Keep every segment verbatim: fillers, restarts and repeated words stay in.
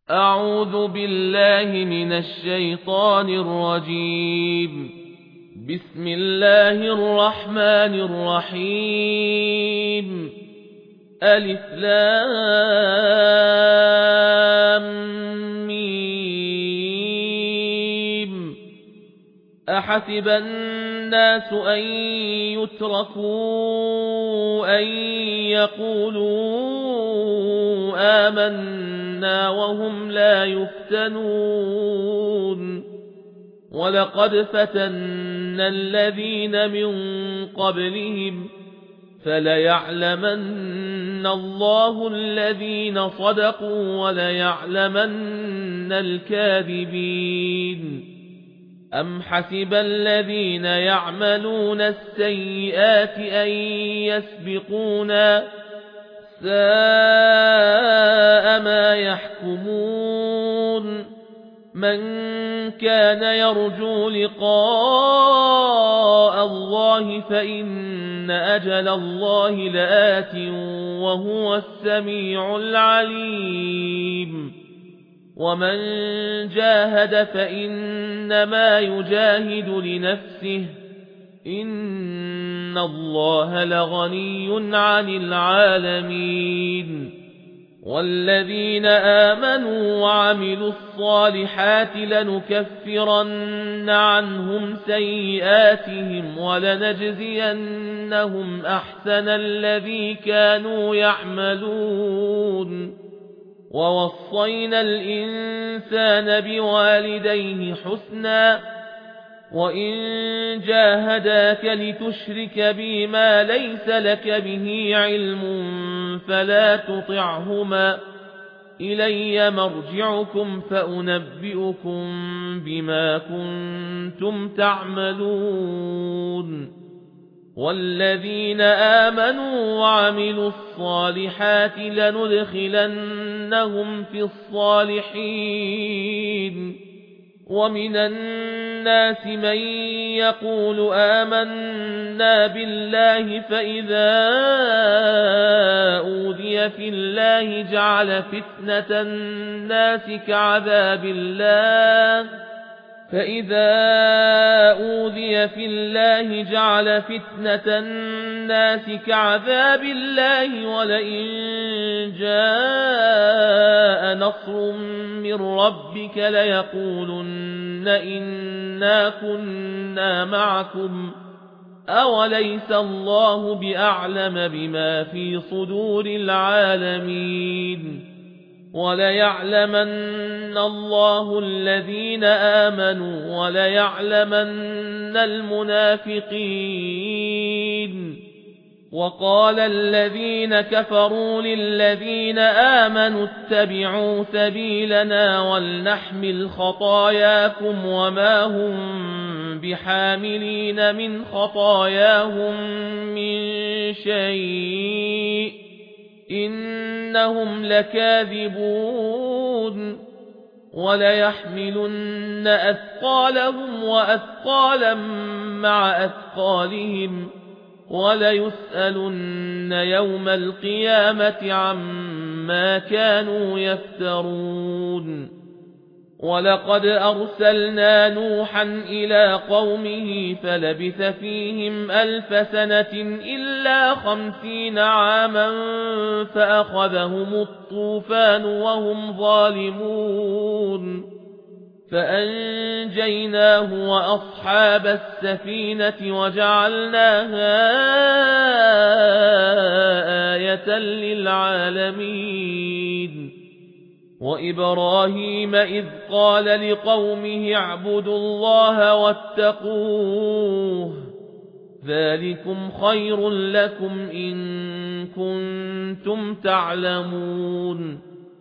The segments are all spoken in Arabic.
أعوذ بالله من الشيطان الرجيم. بسم الله الرحمن الرحيم. ألف لام ميم. أحسب الناس أن يتركوا أن يقولوا آمنا وهم لا يفتنون. ولقد فتنا الذين من قبلهم فليعلمن الله الذين صدقوا وليعلمن الكاذبين. أم حسب الذين يعملون السيئات أن يسبقونا ساء ما يحكمون. من كان يرجو لقاء الله فإن أجل الله لآت وهو السميع العليم. ومن جاهد فإنما يجاهد لنفسه إن الله لغني عن العالمين. والذين آمنوا وعملوا الصالحات لنكفرن عنهم سيئاتهم ولنجزينهم أحسن الذي كانوا يعملون. ووصينا الإنسان بوالديه حسنا وإن جاهداك لتشرك بي ما ليس لك به علم فلا تطعهما إلي مرجعكم فأنبئكم بما كنتم تعملون. والذين آمنوا وعملوا الصالحات لندخلنهم في الصالحين. ومن الناس من يقول آمنا بالله فإذا أوذي في الله جعل فتنة الناس كعذاب الله فإذا أوذي في الله جعل فتنة الناس كعذاب الله ولئن جاء نصر من ربك ليقولن إنا كنا معكم أوليس الله بأعلم بما في صدور العالمين. وليعلمن الله الذين آمنوا وليعلمن المنافقين. وقال الذين كفروا للذين آمنوا اتبعوا سبيلنا ولنحمل خطاياكم وما هم بحاملين من خطاياهم من شيء إنهم لكاذبون. وليحملن أثقالهم وأثقالا مع أثقالهم وليسألن يوم القيامة عما كانوا يفترون. ولقد أرسلنا نوحا إلى قومه فلبث فيهم ألف سنة إلا خمسين عاما فأخذهم الطوفان وهم ظالمون فأنجيناه وأصحاب السفينة وجعلناها آية للعالمين. وإبراهيم إذ قال لقومه اعبدوا الله واتقوه ذلكم خير لكم إن كنتم تعلمون.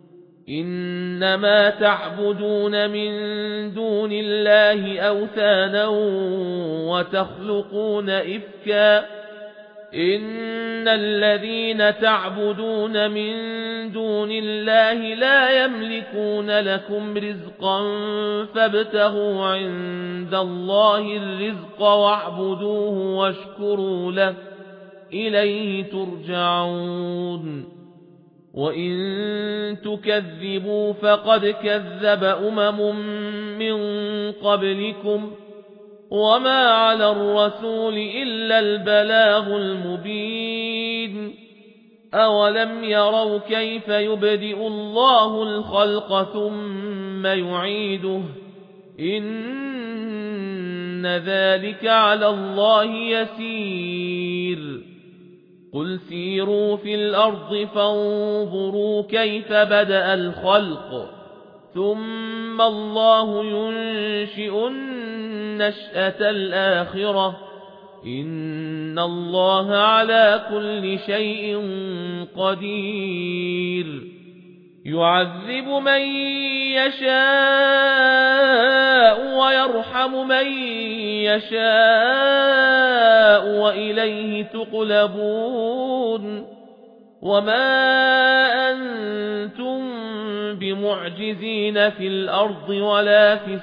إنما تعبدون من دون الله أوثانا وتخلقون إفكا إن الذين تعبدون من دون الله لا يملكون لكم رزقا فابتغوا عند الله الرزق واعبدوه واشكروا له إليه ترجعون. وإن تكذبوا فقد كذب أمم من قبلكم وما على الرسول إلا البلاغ المبين أولم يروا كيف يبدئ الله الخلق ثم يعيده إن ذلك على الله يسير قل سيروا في الأرض فانظروا كيف بدأ الخلق ثم الله ينشئ النشأة الآخرة إن الله على كل شيء قدير يعذب من يشاء ويرحم من يشاء وإليه تقلبون وما أنتم بمعجزين في الأرض ولا في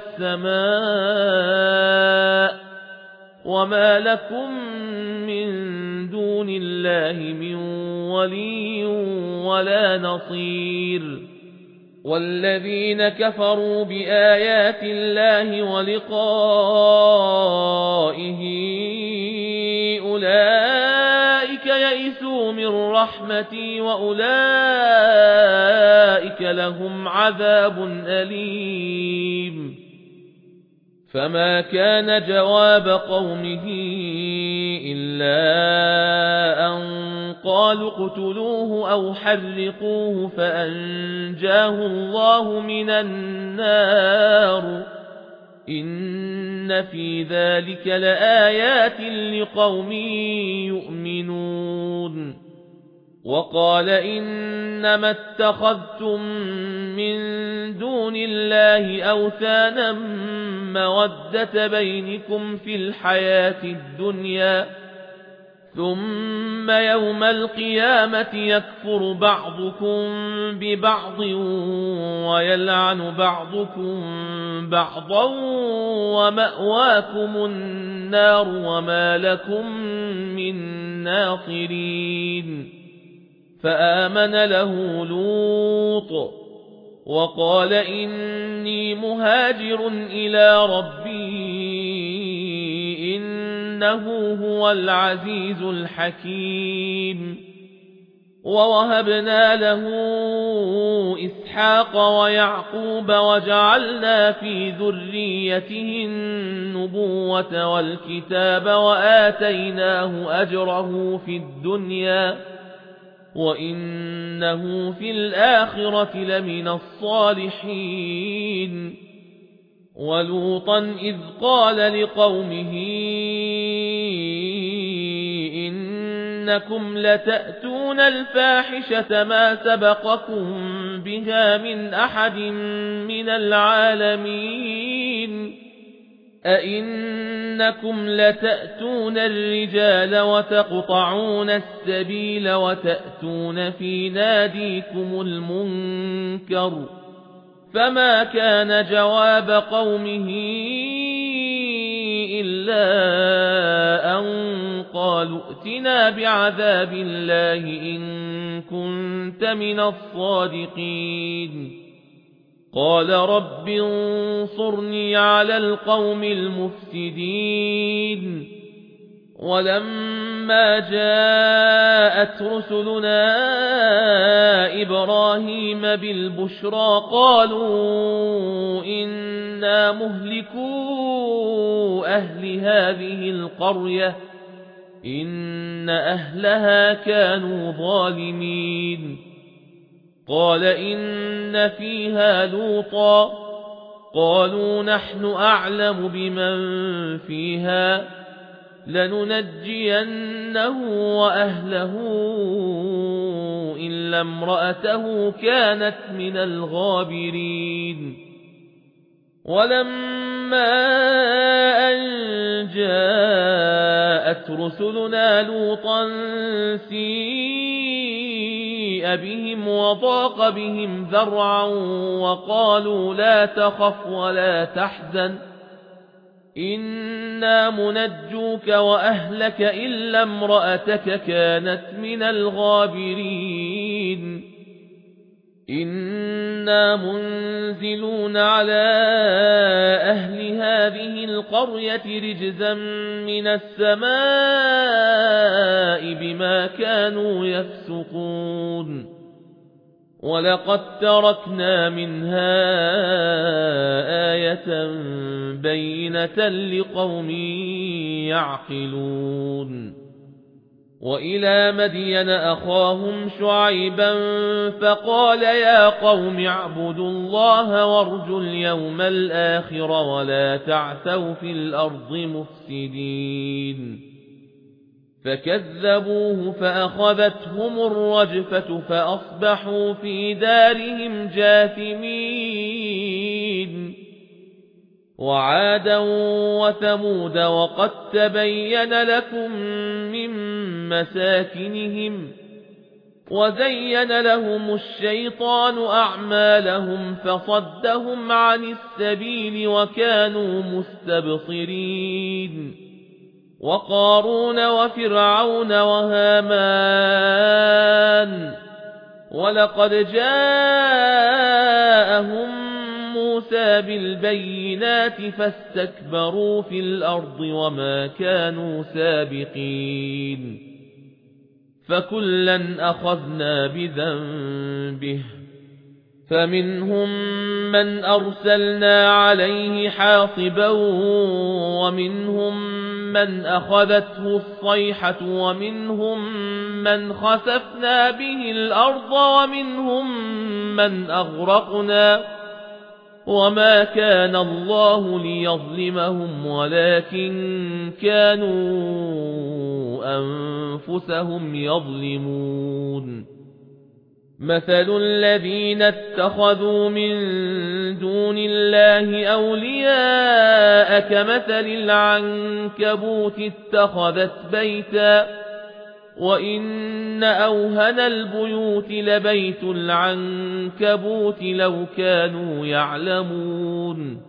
السماء وما لكم من دون الله من ولي ولا نصير والذين كفروا بآيات الله ولقائه أولئك يئسوا من رحمتي وأولئك لهم عذاب أليم فما كان جواب قومه إلا أن قالوا اقتلوه أو حرقوه فأنجاه الله من النار إن في ذلك لآيات لقوم يؤمنون وقال إنما اتخذتم من دون الله أوثانا مودة بينكم في الحياة الدنيا ثم يوم القيامة يكفر بعضكم ببعض ويلعن بعضكم بعضا ومأواكم النار وما لكم من ناصرين فآمن له لوط وقال إني مهاجر إلى ربي إنه هو العزيز الحكيم ووهبنا له إسحاق ويعقوب وجعلنا في ذريته النبوة والكتاب وآتيناه أجره في الدنيا وإنه في الآخرة لمن الصالحين ولوطا إذ قال لقومه إنكم لتأتون الفاحشة ما سبقكم بها من أحد من العالمين أئنكم لتأتون الرجال وتقطعون السبيل وتأتون في ناديكم المنكر فما كان جواب قومه إلا أن قالوا ائتنا بعذاب الله إن كنت من الصادقين قال رب انصرني على القوم المفسدين ولما جاءت رسلنا إبراهيم بالبشرى قالوا إنا مهلكو أهل هذه القرية إن أهلها كانوا ظالمين قال إن فيها لوطا قالوا نحن أعلم بمن فيها لننجينه وأهله إلا امرأته كانت من الغابرين ولما أن جاءت رسلنا لوطا سيء بهم وضاق بهم ذرعا وقالوا لا تخف ولا تحزن إنا منجوك وأهلك إلا امرأتك كانت من الغابرين إنا منزلون على أهل هذه القرية رجزا من السماء بما كانوا يفسقون ولقد تركنا منها آية بينة لقوم يعقلون وإلى مدين أخاهم شعيبا فقال يا قوم اعبدوا الله وارجوا اليوم الآخر ولا تعثوا في الأرض مفسدين فكذبوه فأخذتهم الرجفة فأصبحوا في دارهم جاثمين وعادا وثمود وقد تبين لكم من مساكنهم وزين لهم الشيطان أعمالهم فصدهم عن السبيل وكانوا مستبصرين وقارون وفرعون وهامان ولقد جاءهم موسى بالبينات فاستكبروا في الأرض وما كانوا سابقين فكلا أخذنا بذنبه فمنهم من أرسلنا عليه حاصبا ومنهم من أخذته الصيحة ومنهم من خسفنا به الأرض ومنهم من أغرقنا وما كان الله ليظلمهم ولكن كانوا أنفسهم يظلمون مثل الذين اتخذوا من دون الله أولياء كمثل العنكبوت اتخذت بيتا وإن أوهن البيوت لبيت العنكبوت لو كانوا يعلمون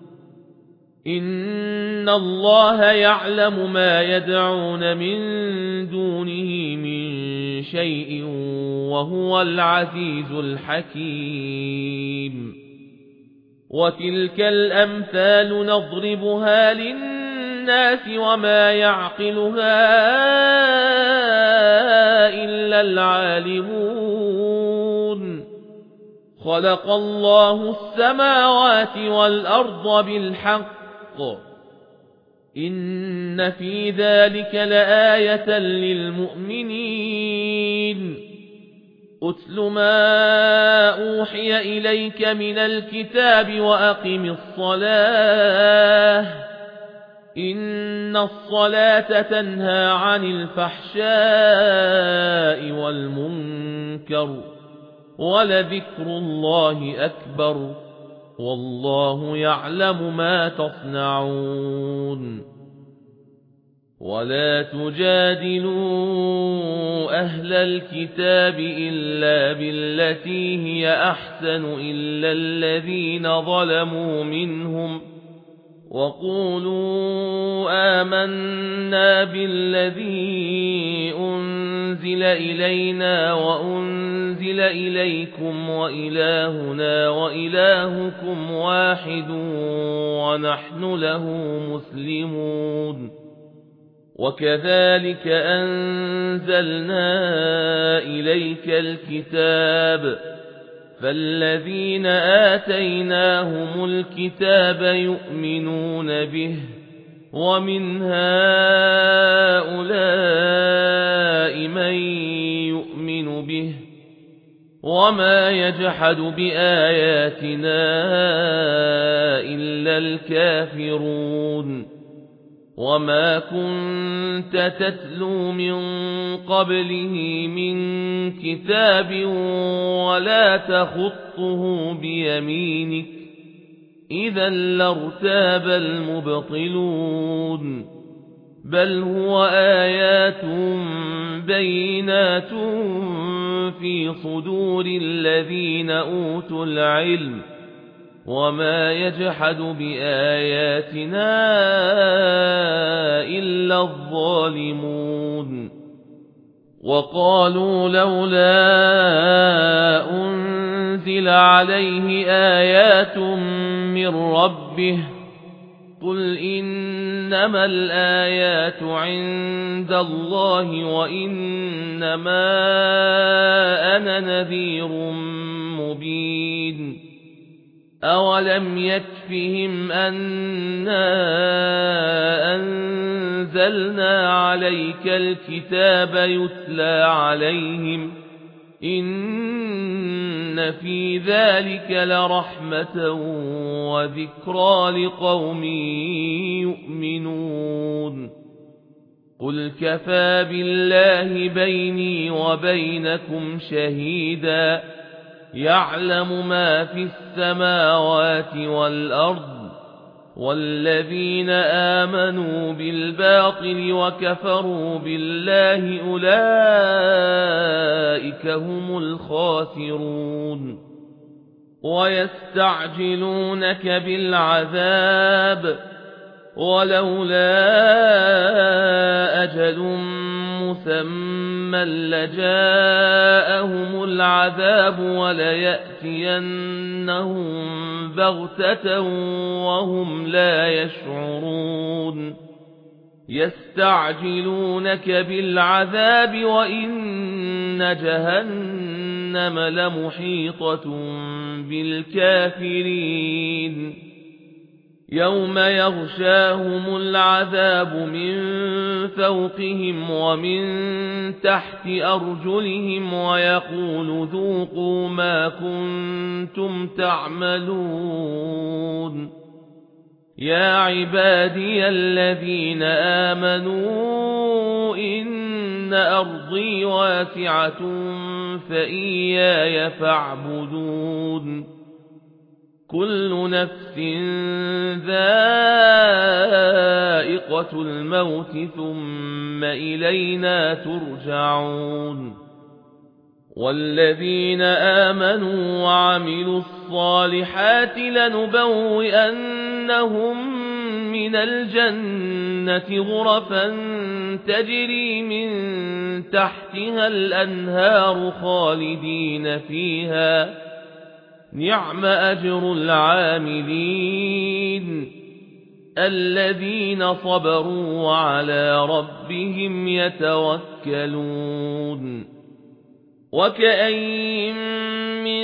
إن الله يعلم ما يدعون من دونه من شيء وهو العزيز الحكيم وتلك الأمثال نضربها للناس وما يعقلها إلا العالمون خلق الله السماوات والأرض بالحق إن في ذلك لآية للمؤمنين أتل ما أوحي إليك من الكتاب وأقم الصلاة إن الصلاة تنهى عن الفحشاء والمنكر ولذكر الله أكبر والله يعلم ما تصنعون ولا تجادلوا أهل الكتاب إلا بالتي هي أحسن إلا الذين ظلموا منهم وقولوا آمنا بالذي أنزل إلينا وأنزل إليكم وإلهنا وإلهكم واحد ونحن له مسلمون وكذلك أنزلنا إليك الكتاب فالذين آتيناهم الكتاب يؤمنون به ومن هؤلاء من يؤمن به وما يجحد بآياتنا إلا الكافرون وما كنت تتلو من قبله من كتاب ولا تخطه بيمينك إذا لارتاب المبطلون بل هو آيات بينات في صدور الذين أوتوا العلم وما يجحد بآياتنا إلا الظالمون وقالوا لولا أنزل أنزل عليه آيات من ربه قل إنما الآيات عند الله وإنما أنا نذير مبين أولم يكفهم أنا أنزلنا عليك الكتاب يتلى عليهم إن في ذلك لرحمة وذكرى لقوم يؤمنون قل كفى بالله بيني وبينكم شهيدا يعلم ما في السماوات والأرض والذين آمنوا بالباطل وكفروا بالله أولئك هم الخاسرون ويستعجلونك بالعذاب ولولا أجل مسمى لجاءهم العذاب وليأتينهم بغتة وهم لا يشعرون يستعجلونك بالعذاب وإن جهنم لمحيطة بالكافرين يوم يغشاهم العذاب من فوقهم ومن تحت أرجلهم ويقول ذوقوا ما كنتم تعملون يا عبادي الذين آمنوا إن أرضي واسعة فإياي فاعبدون كل نفس ذائقة الموت ثم إلينا ترجعون والذين آمنوا وعملوا الصالحات لنبوئنهم من الجنة غرفا تجري من تحتها الأنهار خالدين فيها نعم أجر العاملين الذين صبروا وعلى ربهم يتوكلون وكأين من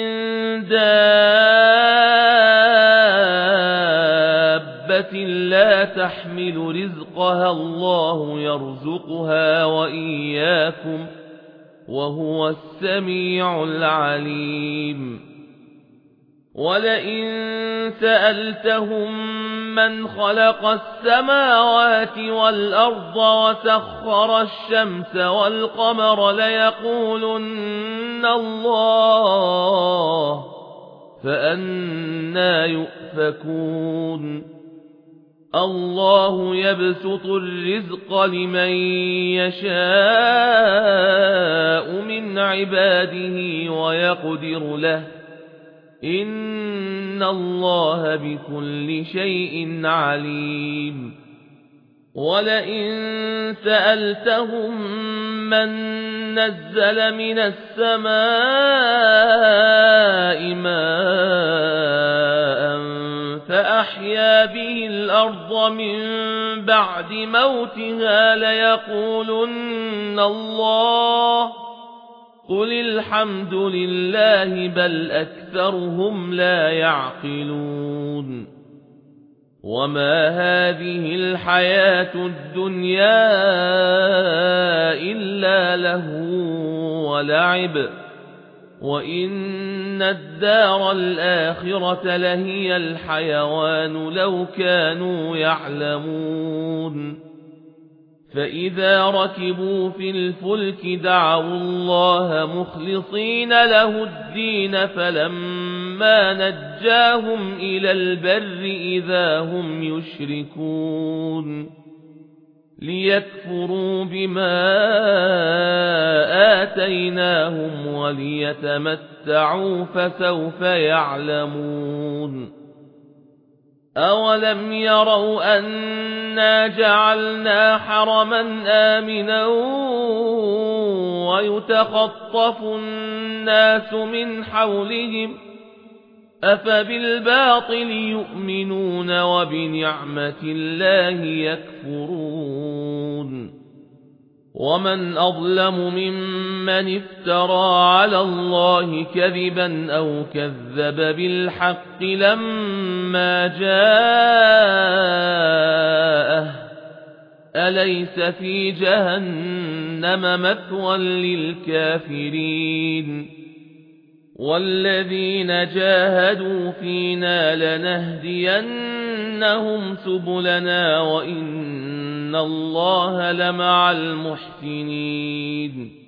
دابة لا تحمل رزقها الله يرزقها وإياكم وهو السميع العليم ولئن سألتهم من خلق السماوات والأرض وسخر الشمس والقمر ليقولن الله فأنى يؤفكون الله يبسط الرزق لمن يشاء من عباده ويقدر له إن الله بكل شيء عليم ولئن سألتهم من نزل من السماء ماء فأحيا به الأرض من بعد موتها ليقولن الله قل الحمد لله بل أكثرهم لا يعقلون وما هذه الحياة الدنيا إلا لهو ولعب وإن الدار الآخرة لهي الحيوان لو كانوا يعلمون فإذا ركبوا في الفلك دعوا الله مخلصين له الدين فلما نجاهم إلى البر إذا هم يشركون ليكفروا بما آتيناهم وليتمتعوا فسوف يعلمون أولم يروا أنا جعلنا حرما آمنا ويتخطف الناس من حولهم أفبالباطل يؤمنون وبنعمة الله يكفرون ومن أظلم ممن افترى على الله كذبا أو كذب بالحق لما جاءه أليس في جهنم مثوى للكافرين والذين جاهدوا فينا لنهدينهم سبلنا وإن الله لمع المحسنين